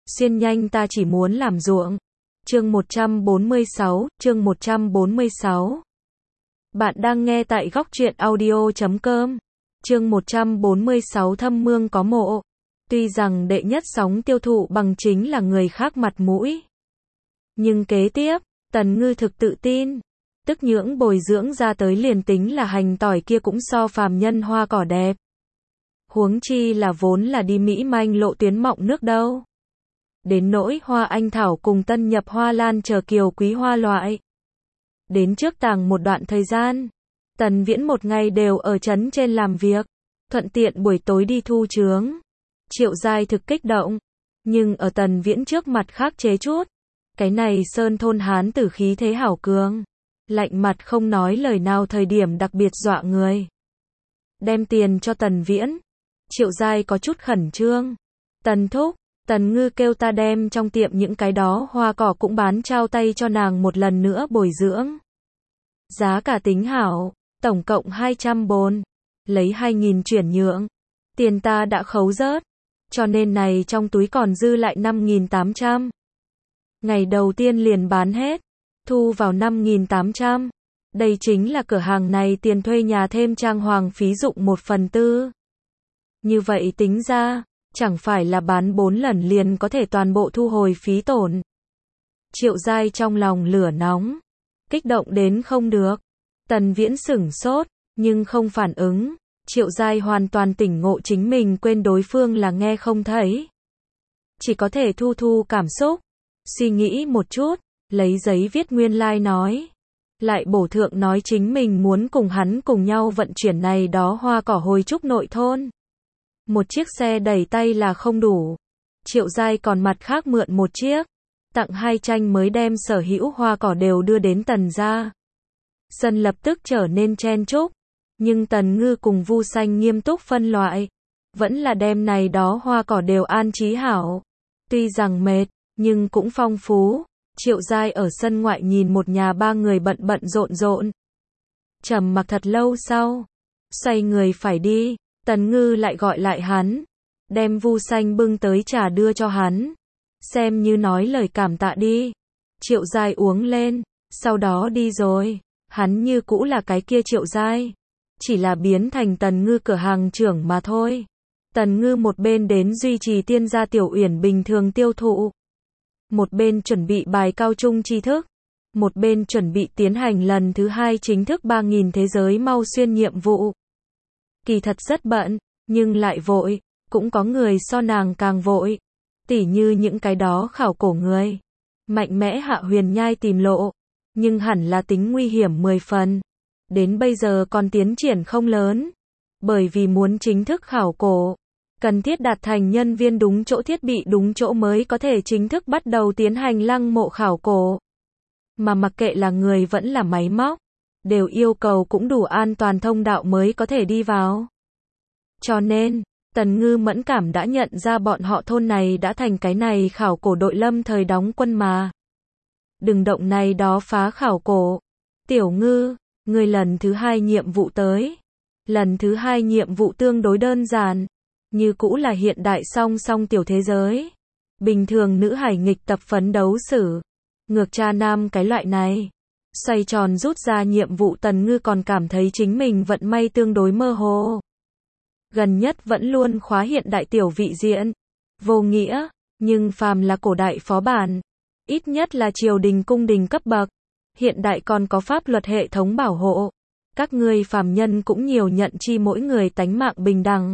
Xuyên nhanh ta chỉ muốn làm ruộng. Chương 146, chương 146. Bạn đang nghe tại góc truyện audio.com. Chương 146 Thâm Mương có mộ. Tuy rằng đệ nhất sóng tiêu thụ bằng chính là người khác mặt mũi. Nhưng kế tiếp, Tần Ngư thực tự tin. Tức nhưỡng bồi dưỡng ra tới liền tính là hành tỏi kia cũng so phàm nhân hoa cỏ đẹp. Huống chi là vốn là đi Mỹ manh lộ tuyến mọng nước đâu. Đến nỗi hoa anh thảo cùng tân nhập hoa lan chờ kiều quý hoa loại. Đến trước tàng một đoạn thời gian, Tần Viễn một ngày đều ở trấn trên làm việc, thuận tiện buổi tối đi thu chướng. Triệu Giai thực kích động, nhưng ở Tần Viễn trước mặt khác chế chút. Cái này sơn thôn hán tử khí thế hảo cường, lạnh mặt không nói lời nào thời điểm đặc biệt dọa người. Đem tiền cho Tần Viễn, Triệu Giai có chút khẩn trương. Tần thúc, Tần Ngư kêu ta đem trong tiệm những cái đó hoa cỏ cũng bán trao tay cho nàng một lần nữa bồi dưỡng. Giá cả tính hảo, tổng cộng 200 bồn, lấy 2.000 chuyển nhượng. Tiền ta đã khấu rớt, cho nên này trong túi còn dư lại 5.800. Ngày đầu tiên liền bán hết, thu vào 5.800. Đây chính là cửa hàng này tiền thuê nhà thêm trang hoàng phí dụng 1/4. Như vậy tính ra, chẳng phải là bán 4 lần liền có thể toàn bộ thu hồi phí tổn. Triệu Giai trong lòng lửa nóng, kích động đến không được. Tần Viễn sửng sốt, nhưng không phản ứng. Triệu Giai hoàn toàn tỉnh ngộ chính mình quên đối phương là nghe không thấy. Chỉ có thể thu cảm xúc, suy nghĩ một chút, lấy giấy viết nguyên nói. Lại bổ thượng nói chính mình muốn cùng hắn cùng nhau vận chuyển này đó hoa cỏ hồi trúc nội thôn. Một chiếc xe đẩy tay là không đủ. Triệu Giai còn mặt khác mượn một chiếc, tặng 2 tranh mới đem sở hữu hoa cỏ đều đưa đến Tần gia. Sân lập tức trở nên chen chúc, nhưng Tần Ngư cùng Vu Xanh nghiêm túc phân loại, vẫn là đem này đó hoa cỏ đều an trí hảo. Tuy rằng mệt, nhưng cũng phong phú. Triệu Giai ở sân ngoại nhìn một nhà ba người bận rộn rộn. Trầm mặc thật lâu sau, xoay người phải đi, Tần Ngư lại gọi lại hắn, đem Vu Xanh bưng tới trà đưa cho hắn, xem như nói lời cảm tạ đi. Triệu Giai uống lên, sau đó đi rồi. Hắn như cũ là cái kia Triệu Giai, chỉ là biến thành Tần Ngư cửa hàng trưởng mà thôi. Tần Ngư một bên đến duy trì Tiên gia tiểu uyển bình thường tiêu thụ, một bên chuẩn bị bài cao trung tri thức, một bên chuẩn bị tiến hành lần thứ 2 chính thức 3.000 thế giới mau xuyên nhiệm vụ. Kỳ thật rất bận, nhưng lại vội, cũng có người so nàng càng vội. Tỉ như những cái đó khảo cổ người. Mạnh mẽ Hạ Huyền Nhai tìm lộ, nhưng hẳn là tính nguy hiểm 10 phần. Đến bây giờ còn tiến triển không lớn. Bởi vì muốn chính thức khảo cổ, cần thiết đạt thành nhân viên đúng chỗ thiết bị đúng chỗ mới có thể chính thức bắt đầu tiến hành lăng mộ khảo cổ. Mà mặc kệ là người vẫn là máy móc, đều yêu cầu cũng đủ an toàn thông đạo mới có thể đi vào. Cho nên, Tần Ngư mẫn cảm đã nhận ra bọn họ thôn này đã thành cái này khảo cổ đội lâm thời đóng quân mà. Đừng động này đó phá khảo cổ. Tiểu Ngư, người lần thứ 2 nhiệm vụ tới. Lần thứ 2 nhiệm vụ tương đối đơn giản, như cũ là hiện đại song song tiểu thế giới. Bình thường nữ hải nghịch tập phấn đấu xử, ngược cha nam cái loại này. Xoay tròn rút ra nhiệm vụ Tần Ngư còn cảm thấy chính mình vận may tương đối mơ hồ. Gần nhất vẫn luôn khóa hiện đại tiểu vị diện. Vô nghĩa, nhưng phàm là cổ đại phó bản, ít nhất là triều đình cung đình cấp bậc. Hiện đại còn có pháp luật hệ thống bảo hộ. Các ngươi phàm nhân cũng nhiều nhận chi mỗi người tánh mạng bình đẳng.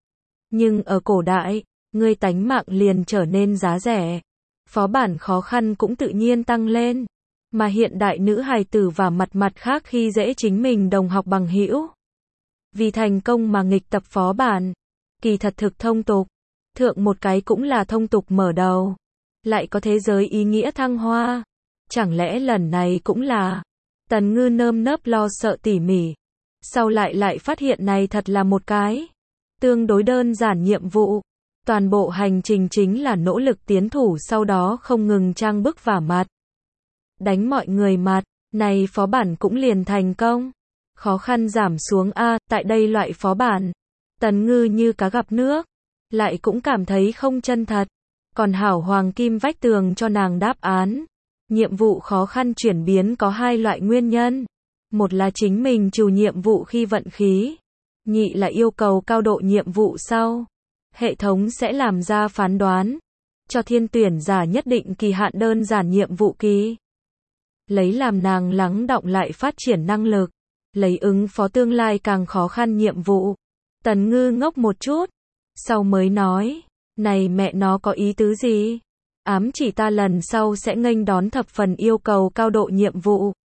Nhưng ở cổ đại, ngươi tánh mạng liền trở nên giá rẻ. Phó bản khó khăn cũng tự nhiên tăng lên. Mà hiện đại nữ hài tử và mặt khác khi dễ chính mình đồng học bằng hữu. Vì thành công mà nghịch tập phó bản. Kỳ thật thực thông tục. Thượng một cái cũng là thông tục mở đầu. Lại có thế giới ý nghĩa thăng hoa. Chẳng lẽ lần này cũng là. Tần Ngư nơm nớp lo sợ tỉ mỉ. Sau lại phát hiện này thật là một cái tương đối đơn giản nhiệm vụ. Toàn bộ hành trình chính là nỗ lực tiến thủ, sau đó không ngừng trang bức vả mặt. Đánh mọi người mặt, này phó bản cũng liền thành công. Khó khăn giảm xuống a, tại đây loại phó bản. Tần Ngư như cá gặp nước, lại cũng cảm thấy không chân thật. Còn hảo hoàng kim vách tường cho nàng đáp án. Nhiệm vụ khó khăn chuyển biến có hai loại nguyên nhân. Một là chính mình trù nhiệm vụ khi vận khí. Nhị là yêu cầu cao độ nhiệm vụ sau. Hệ thống sẽ làm ra phán đoán. Cho thiên tuyển giả nhất định kỳ hạn đơn giản nhiệm vụ ký. Lấy làm nàng lắng đọng lại phát triển năng lực. Lấy ứng phó tương lai càng khó khăn nhiệm vụ. Tần Ngư ngốc một chút. Sau mới nói. Này mẹ nó có ý tứ gì? Ám chỉ ta lần sau sẽ nghênh đón thập phần yêu cầu cao độ nhiệm vụ.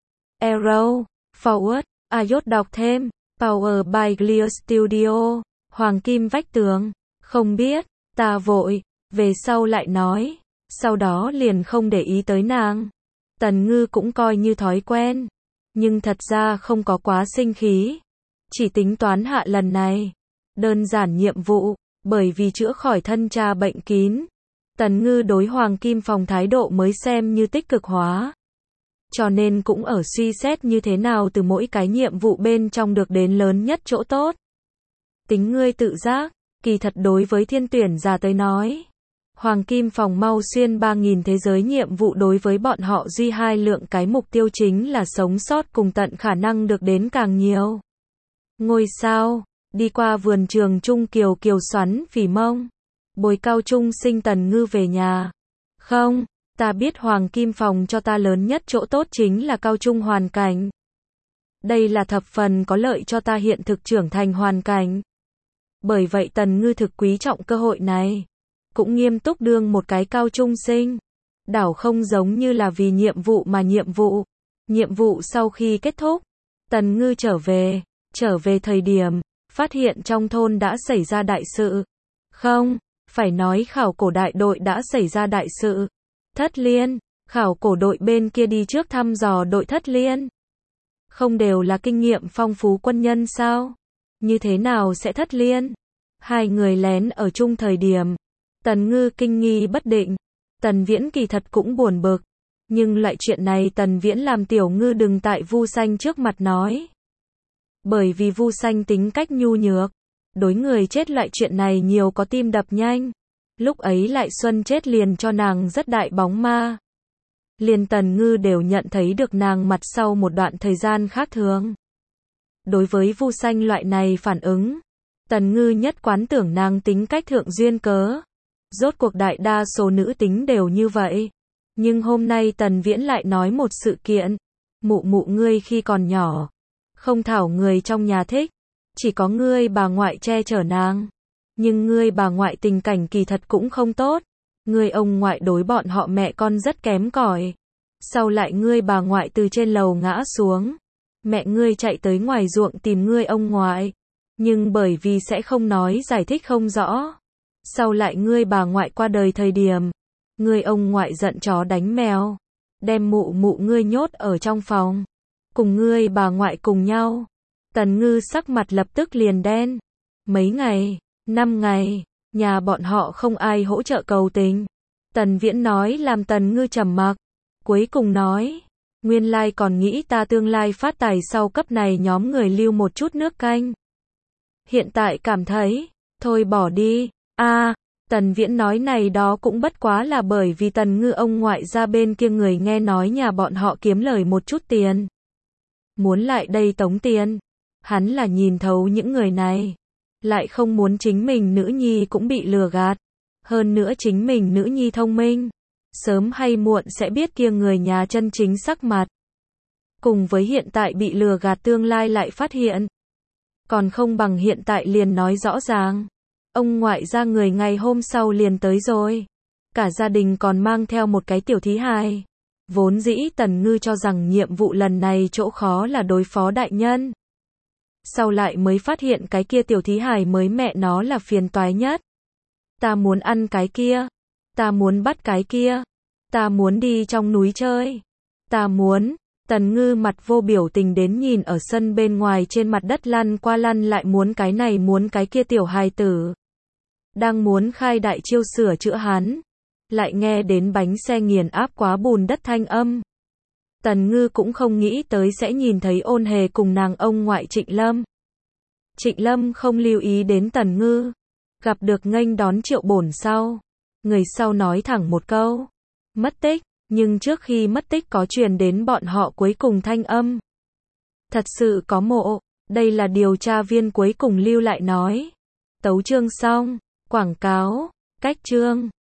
Arrow, Forward, iOS đọc thêm. Power by Clear Studio. Hoàng kim vách tường. Không biết, ta vội. Về sau lại nói. Sau đó liền không để ý tới nàng. Tần Ngư cũng coi như thói quen. Nhưng thật ra không có quá sinh khí. Chỉ tính toán hạ lần này. Đơn giản nhiệm vụ. Bởi vì chữa khỏi thân cha bệnh kín. Tần Ngư đối Hoàng Kim Phòng thái độ mới xem như tích cực hóa. Cho nên cũng ở suy xét như thế nào từ mỗi cái nhiệm vụ bên trong được đến lớn nhất chỗ tốt. Tính ngươi tự giác, kỳ thật đối với thiên tuyển giả tới nói. Hoàng Kim Phòng mau xuyên 3.000 thế giới nhiệm vụ đối với bọn họ duy hai lượng cái mục tiêu chính là sống sót cùng tận khả năng được đến càng nhiều. Ngôi sao, đi qua vườn trường Trung Kiều Kiều xoắn phỉ mông. Bồi cao trung sinh Tần Ngư về nhà. Không, ta biết Hoàng Kim Phòng cho ta lớn nhất chỗ tốt chính là cao trung hoàn cảnh. Đây là thập phần có lợi cho ta hiện thực trưởng thành hoàn cảnh. Bởi vậy Tần Ngư thực quý trọng cơ hội này. Cũng nghiêm túc đương một cái cao trung sinh. Đảo không giống như là vì nhiệm vụ mà nhiệm vụ. Nhiệm vụ sau khi kết thúc, Tần Ngư trở về thời điểm, phát hiện trong thôn đã xảy ra đại sự. Không, phải nói khảo cổ đại đội đã xảy ra đại sự. Thất liên, khảo cổ đội bên kia đi trước thăm dò đội Thất liên. Không đều là kinh nghiệm phong phú quân nhân sao? Như thế nào sẽ thất liên? Hai người lén ở chung thời điểm. Tần Ngư kinh nghi bất định. Tần Viễn kỳ thật cũng buồn bực. Nhưng loại chuyện này Tần Viễn làm Tiểu Ngư đừng tại Vu Xanh trước mặt nói. Bởi vì Vu Xanh tính cách nhu nhược. Đối người chết loại chuyện này nhiều có tim đập nhanh. Lúc ấy lại Xuân chết liền cho nàng rất đại bóng ma. Liền Tần Ngư đều nhận thấy được nàng mặt sau một đoạn thời gian khác thường. Đối với Vu Xanh loại này phản ứng, Tần Ngư nhất quán tưởng nàng tính cách thượng duyên cớ. Rốt cuộc đại đa số nữ tính đều như vậy. Nhưng hôm nay Tần Viễn lại nói một sự kiện. Mụ mụ ngươi khi còn nhỏ. Không thảo người trong nhà thích. Chỉ có ngươi bà ngoại che chở nàng. Nhưng ngươi bà ngoại tình cảnh kỳ thật cũng không tốt. Ngươi ông ngoại đối bọn họ mẹ con rất kém cỏi. Sau lại ngươi bà ngoại từ trên lầu ngã xuống. Mẹ ngươi chạy tới ngoài ruộng tìm ngươi ông ngoại. Nhưng bởi vì sẽ không nói giải thích không rõ. Sau lại ngươi bà ngoại qua đời thời điểm. Ngươi ông ngoại giận chó đánh mèo. Đem mụ mụ ngươi nhốt ở trong phòng. Cùng ngươi bà ngoại cùng nhau. Tần Ngư sắc mặt lập tức liền đen. Mấy ngày, 5 ngày, nhà bọn họ không ai hỗ trợ cầu tình. Tần Viễn nói làm Tần Ngư trầm mặc. Cuối cùng nói, nguyên lai còn nghĩ ta tương lai phát tài sau cấp này nhóm người lưu một chút nước canh. Hiện tại cảm thấy, thôi bỏ đi. Tần Viễn nói này đó cũng bất quá là bởi vì Tần Ngư ông ngoại ra bên kia người nghe nói nhà bọn họ kiếm lời một chút tiền. Muốn lại đây tống tiền. Hắn là nhìn thấu những người này. Lại không muốn chính mình nữ nhi cũng bị lừa gạt. Hơn nữa chính mình nữ nhi thông minh. Sớm hay muộn sẽ biết kia người nhà chân chính sắc mặt. Cùng với hiện tại bị lừa gạt tương lai lại phát hiện. Còn không bằng hiện tại liền nói rõ ràng. Ông ngoại ra người ngày hôm sau liền tới rồi. Cả gia đình còn mang theo một cái tiểu thí hài. Vốn dĩ Tần Ngư cho rằng nhiệm vụ lần này chỗ khó là đối phó đại nhân. Sau lại mới phát hiện cái kia tiểu thí hài mới mẹ nó là phiền toái nhất. Ta muốn ăn cái kia. Ta muốn bắt cái kia. Ta muốn đi trong núi chơi. Ta muốn. Tần Ngư mặt vô biểu tình đến nhìn ở sân bên ngoài trên mặt đất lăn qua lăn lại muốn cái này muốn cái kia tiểu hài tử. Đang muốn khai đại chiêu sửa chữa hắn. Lại nghe đến bánh xe nghiền áp quá bùn đất thanh âm. Tần Ngư cũng không nghĩ tới sẽ nhìn thấy Ôn Hề cùng nàng ông ngoại Trịnh Lâm. Trịnh Lâm không lưu ý đến Tần Ngư. Gặp được nghênh đón Triệu Bổn sau. Người sau nói thẳng một câu. Mất tích, nhưng trước khi mất tích có truyền đến bọn họ cuối cùng thanh âm. Thật sự có mộ, đây là điều tra viên cuối cùng lưu lại nói. Tấu chương xong, quảng cáo, cách chương.